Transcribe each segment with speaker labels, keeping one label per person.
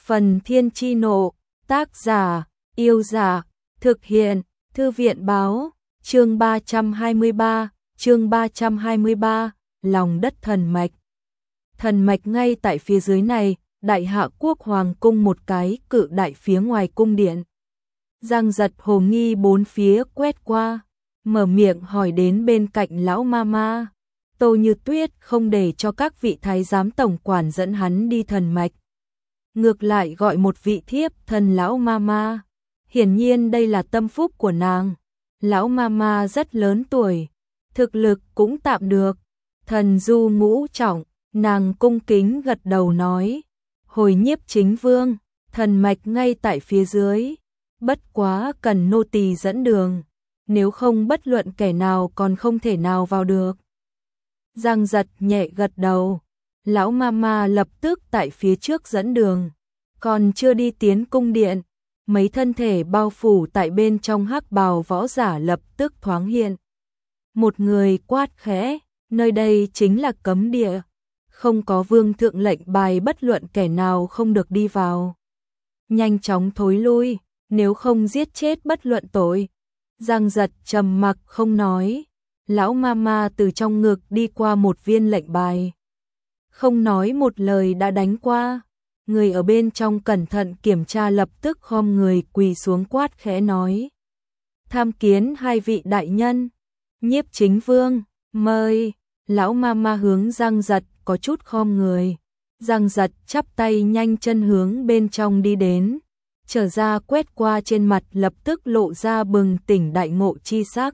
Speaker 1: Phần Thiên Chi Nộ, tác giả, Yêu Giả, thực hiện, Thư viện Báo, chương 323, lòng đất thần mạch. Thần mạch ngay tại phía dưới này, Đại Hạ Quốc Hoàng cung một cái cự đại phía ngoài cung điện. Giang Giật hồ nghi bốn phía quét qua, mở miệng hỏi đến bên cạnh lão mama. Tô Như Tuyết không để cho các vị thái giám tổng quản dẫn hắn đi thần mạch. Ngược lại gọi một vị thiếp thần lão mama. Hiển nhiên đây là tâm phúc của nàng. Lão mama rất lớn tuổi, thực lực cũng tạm được. Thần du ngũ trọng, nàng cung kính gật đầu nói. Hồi Nhiếp Chính Vương, thần mạch ngay tại phía dưới. Bất quá cần nô tỳ dẫn đường, nếu không bất luận kẻ nào còn không thể nào vào được. Giang Giật nhẹ gật đầu, lão mama lập tức tại phía trước dẫn đường, còn chưa đi tiến cung điện, mấy thân thể bao phủ tại bên trong hắc bào võ giả lập tức thoáng hiện. Một người quát khẽ, nơi đây chính là cấm địa, không có vương thượng lệnh bài bất luận kẻ nào không được đi vào. Nhanh chóng thối lui, nếu không giết chết bất luận tội. Giang Giật trầm mặc không nói. Lão mama từ trong ngực đi qua một viên lệnh bài. Không nói một lời đã đánh qua. Người ở bên trong cẩn thận kiểm tra lập tức khom người quỳ xuống quát khẽ nói. Tham kiến hai vị đại nhân. Nhiếp Chính Vương, mời. Lão mama hướng Giang Giật có chút khom người. Giang Giật chắp tay nhanh chân hướng bên trong đi đến. Trở ra quét qua trên mặt lập tức lộ ra bừng tỉnh đại ngộ chi sắc.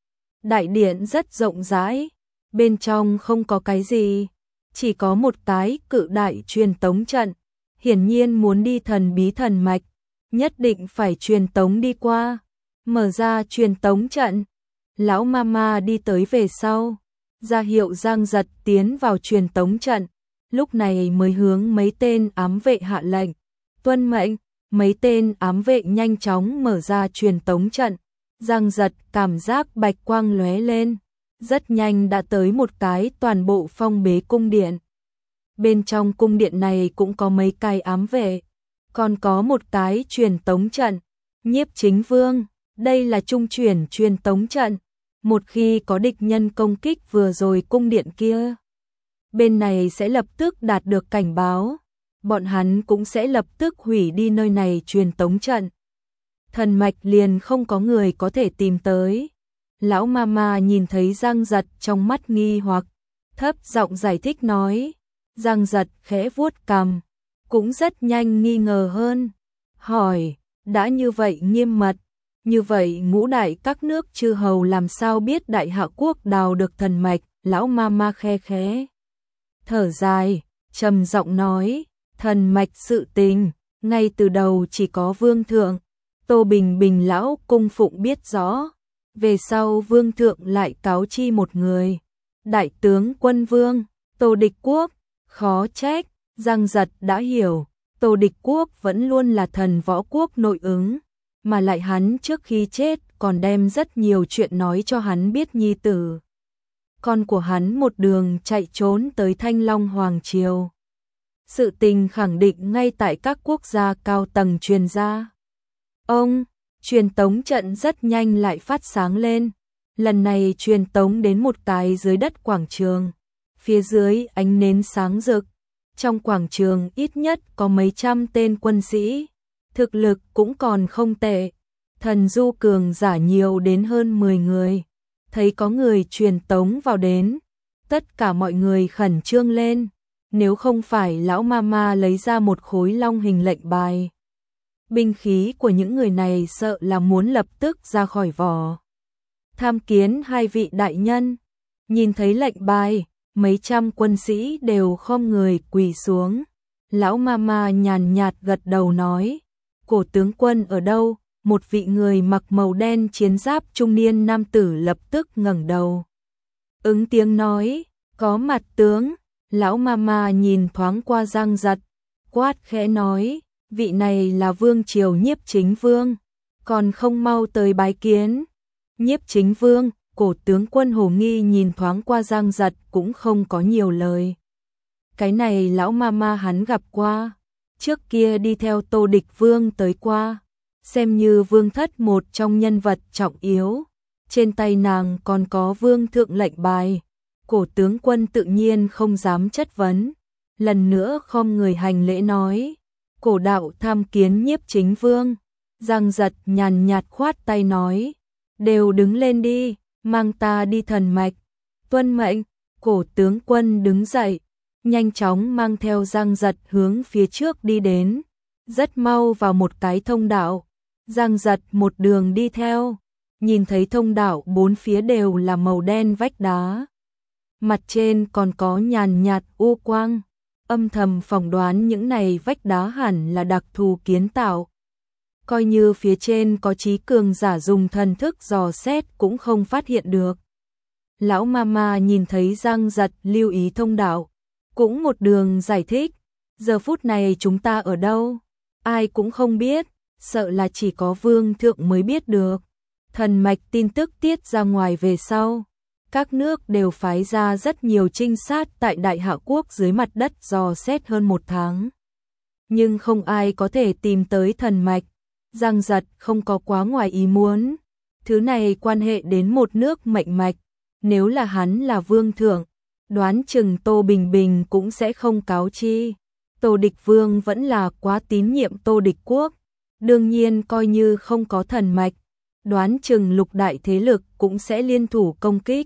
Speaker 1: Đại điện rất rộng rãi, bên trong không có cái gì, chỉ có một cái cự đại truyền tống trận. Hiển nhiên muốn đi thần bí thần mạch, nhất định phải truyền tống đi qua. Mở ra truyền tống trận, lão mama đi tới về sau, ra hiệu Giang Giật tiến vào truyền tống trận, lúc này mới hướng mấy tên ám vệ hạ lệnh, tuân mệnh. Mấy tên ám vệ nhanh chóng mở ra truyền tống trận. Giang Giật cảm giác bạch quang lóe lên, rất nhanh đã tới một cái toàn bộ phong bế cung điện. Bên trong cung điện này cũng có mấy cái ám vệ, còn có một cái truyền tống trận. Nhiếp Chính Vương, đây là trung chuyển truyền tống trận, một khi có địch nhân công kích vừa rồi cung điện kia, bên này sẽ lập tức đạt được cảnh báo. Bọn hắn cũng sẽ lập tức hủy đi nơi này truyền tống trận. Thần mạch liền không có người có thể tìm tới. Lão mama nhìn thấy Giang Giật trong mắt nghi hoặc, thấp giọng giải thích nói. Giang Giật khẽ vuốt cằm, cũng rất nhanh nghi ngờ hơn. Hỏi, đã như vậy nghiêm mật, như vậy ngũ đại các nước chư hầu làm sao biết Đại Hạ Quốc đào được thần mạch? Lão mama khe khẽ thở dài, trầm giọng nói. Thần mạch sự tình, ngay từ đầu chỉ có vương thượng, Tô Bình Bình lão cung phụng biết rõ. Về sau vương thượng lại cáo chi một người, đại tướng quân vương, Tô Địch Quốc. Khó trách, Giang Giật đã hiểu, Tô Địch Quốc vẫn luôn là thần võ quốc nội ứng, mà lại hắn trước khi chết còn đem rất nhiều chuyện nói cho hắn biết nhi tử. Con của hắn một đường chạy trốn tới Thanh Long Hoàng Triều. Sự tình khẳng định ngay tại các quốc gia cao tầng truyền ra. Truyền tống trận rất nhanh lại phát sáng lên. Lần này truyền tống đến một cái dưới đất quảng trường. Phía dưới ánh nến sáng rực. Trong quảng trường ít nhất có mấy trăm tên quân sĩ. Thực lực cũng còn không tệ. Thần du cường giả nhiều đến hơn 10 người. Thấy có người truyền tống vào đến, tất cả mọi người khẩn trương lên. Nếu không phải lão mama lấy ra một khối long hình lệnh bài, binh khí của những người này sợ là muốn lập tức ra khỏi vỏ. Tham kiến hai vị đại nhân. Nhìn thấy lệnh bài, mấy trăm quân sĩ đều khom người quỳ xuống. Lão mama nhàn nhạt gật đầu nói. Cổ tướng quân ở đâu? Một vị người mặc màu đen chiến giáp trung niên nam tử lập tức ngẩng đầu, ứng tiếng nói. Có mặt tướng. Lão mama nhìn thoáng qua Giang Giật, quát khẽ nói, vị này là vương triều Nhiếp Chính Vương, còn không mau tới bái kiến. Nhiếp Chính Vương, cổ tướng quân hồ nghi nhìn thoáng qua Giang Giật cũng không có nhiều lời. Cái này lão mama hắn gặp qua, trước kia đi theo Tô Địch Vương tới qua, xem như vương thất một trong nhân vật trọng yếu. Trên tay nàng còn có vương thượng lệnh bài. Cổ tướng quân tự nhiên không dám chất vấn, lần nữa khom người hành lễ nói: "Cổ đạo tham kiến Nhiếp Chính Vương." Giang Giật nhàn nhạt khoát tay nói: "Đều đứng lên đi, mang ta đi thần mạch." "Tuân mệnh." Cổ tướng quân đứng dậy, nhanh chóng mang theo Giang Giật hướng phía trước đi đến, rất mau vào một cái thông đạo. Giang Giật một đường đi theo, nhìn thấy thông đạo bốn phía đều là màu đen vách đá, mặt trên còn có nhàn nhạt u quang, âm thầm phỏng đoán những này vách đá hẳn là đặc thù kiến tạo. Coi như phía trên có trí cường giả dùng thần thức dò xét cũng không phát hiện được. Lão Mama nhìn thấy Giang Giật lưu ý thông đạo, cũng một đường giải thích: "Giờ phút này chúng ta ở đâu? Ai cũng không biết, sợ là chỉ có vương thượng mới biết được." Thần mạch tin tức tiết ra ngoài về sau, các nước đều phái ra rất nhiều trinh sát tại Đại Hạ Quốc dưới mặt đất dò xét hơn 1 tháng. Nhưng không ai có thể tìm tới thần mạch. Giang Giật không có quá ngoài ý muốn. Thứ này quan hệ đến một nước mệnh mạch. Nếu là hắn là vương thượng, đoán chừng Tô Bình Bình cũng sẽ không cáo chi. Tô Địch Vương vẫn là quá tín nhiệm Tô Địch Quốc. Đương nhiên coi như không có thần mạch, đoán chừng lục đại thế lực cũng sẽ liên thủ công kích.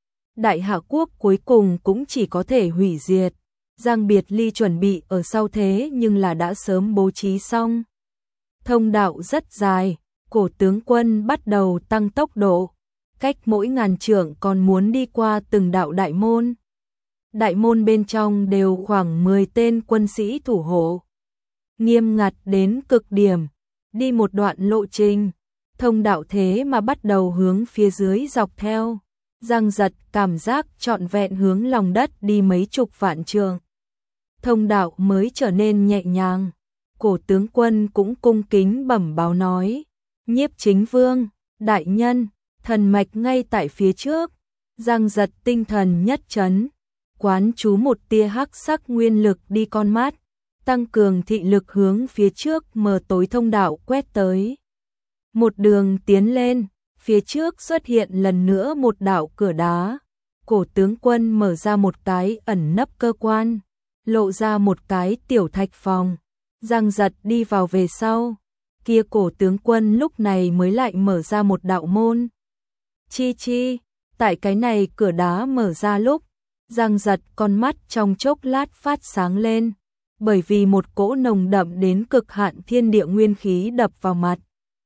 Speaker 1: Đại Hạ Quốc cuối cùng cũng chỉ có thể hủy diệt. Giang Biệt Ly chuẩn bị ở sau thế nhưng là đã sớm bố trí xong. Thông đạo rất dài, cổ tướng quân bắt đầu tăng tốc độ, cách mỗi ngàn trượng còn muốn đi qua từng đạo đại môn. Đại môn bên trong đều khoảng 10 tên quân sĩ thủ hộ, nghiêm ngặt đến cực điểm. Đi một đoạn lộ trình, thông đạo thế mà bắt đầu hướng phía dưới dọc theo. Giang Giật cảm giác trọn vẹn hướng lòng đất đi mấy chục vạn trượng. Thông đạo mới trở nên nhẹ nhàng. Cổ tướng quân cũng cung kính bẩm báo nói: "Nhiếp Chính Vương, đại nhân, thần mạch ngay tại phía trước." Giang Giật tinh thần nhất chấn, quán chú một tia hắc sắc nguyên lực đi con mắt, tăng cường thị lực hướng phía trước mờ tối thông đạo quét tới. Một đường tiến lên, phía trước xuất hiện lần nữa một đạo cửa đá. Cổ tướng quân mở ra một cái ẩn nấp cơ quan, lộ ra một cái tiểu thạch phòng. Giang Giật đi vào về sau, kia cổ tướng quân lúc này mới lại mở ra một đạo môn. Chi chi, tại cái này cửa đá mở ra lúc, Giang Giật con mắt trong chốc lát phát sáng lên, bởi vì một cỗ nồng đậm đến cực hạn thiên địa nguyên khí đập vào mặt,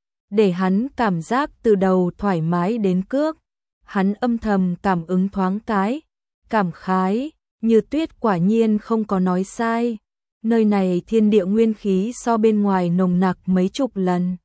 Speaker 1: để hắn cảm giác từ đầu thoải mái đến cước. Hắn âm thầm cảm ứng thoáng cái, cảm khái, Như Tuyết quả nhiên không có nói sai. Nơi này thiên địa nguyên khí so bên ngoài nồng nặc mấy chục lần,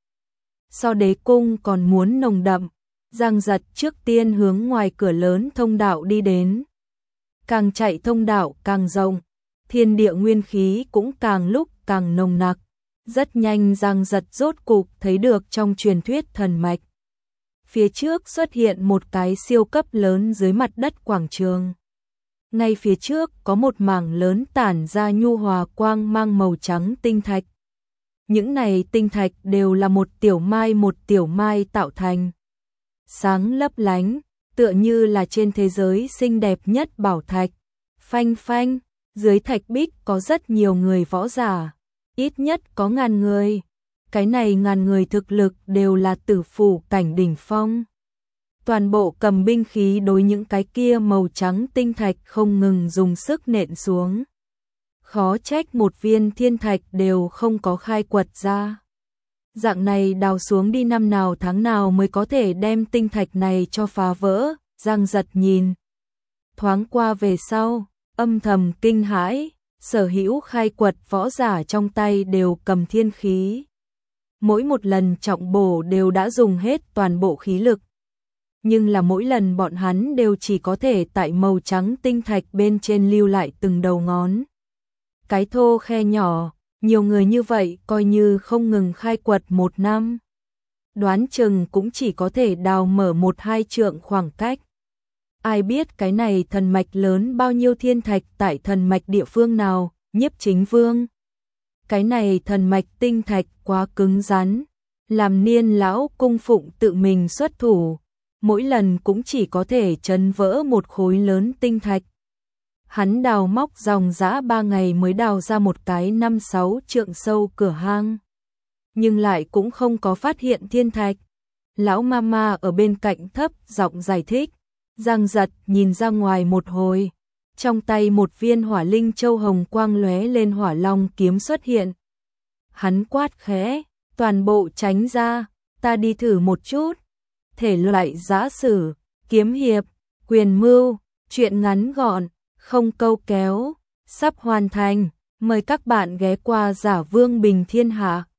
Speaker 1: so đế cung còn muốn nồng đậm. Giang Giật trước tiên hướng ngoài cửa lớn thông đạo đi đến. Càng chạy thông đạo càng rộng, thiên địa nguyên khí cũng càng lúc càng nồng nặc. Rất nhanh Giang Giật rốt cục thấy được trong truyền thuyết thần mạch. Phía trước xuất hiện một cái siêu cấp lớn dưới mặt đất quảng trường. Ngay phía trước có một mảng lớn tản ra nhu hòa quang mang màu trắng tinh thạch. Những này tinh thạch đều là một tiểu mai tạo thành. Sáng lấp lánh, tựa như là trên thế giới xinh đẹp nhất bảo thạch. Phanh phanh, dưới thạch bích có rất nhiều người võ giả, ít nhất có 1000 người. Cái này 1000 người thực lực đều là tử phủ cảnh đỉnh phong. Toàn bộ cầm binh khí đối những cái kia màu trắng tinh thạch không ngừng dùng sức nện xuống. Khó trách một viên thiên thạch đều không có khai quật ra. Dạng này đào xuống đi năm nào tháng nào mới có thể đem tinh thạch này cho phá vỡ. Giang Giật nhìn thoáng qua về sau, âm thầm kinh hãi, sở hữu khai quật võ giả trong tay đều cầm thiên khí. Mỗi một lần trọng bổ đều đã dùng hết toàn bộ khí lực. Nhưng là mỗi lần bọn hắn đều chỉ có thể tại màu trắng tinh thạch bên trên lưu lại từng đầu ngón. Cái thô khe nhỏ, nhiều người như vậy coi như không ngừng khai quật 1 năm. Đoán chừng cũng chỉ có thể đào mở 1-2 trượng khoảng cách. Ai biết cái này thần mạch lớn bao nhiêu thiên thạch tại thần mạch địa phương nào. Nhiếp Chính Vương cái này thần mạch tinh thạch quá cứng rắn, làm Niên lão cung phụng tự mình xuất thủ, mỗi lần cũng chỉ có thể chấn vỡ một khối lớn tinh thạch. Hắn đào móc dòng dã 3 ngày mới đào ra một cái 5-6 trượng sâu cửa hang, nhưng lại cũng không có phát hiện thiên thạch. Lão mama ở bên cạnh thấp giọng giải thích. Giang Giật nhìn ra ngoài một hồi, trong tay một viên hỏa linh châu hồng quang lóe lên, hỏa long kiếm xuất hiện. Hắn quát khẽ, toàn bộ tránh ra, ta đi thử một chút. Thể loại giã sử, kiếm hiệp, quyền mưu, truyện ngắn gọn, không câu kéo, sắp hoàn thành. Mời các bạn ghé qua Giả Vương Bình Thiên Hạ.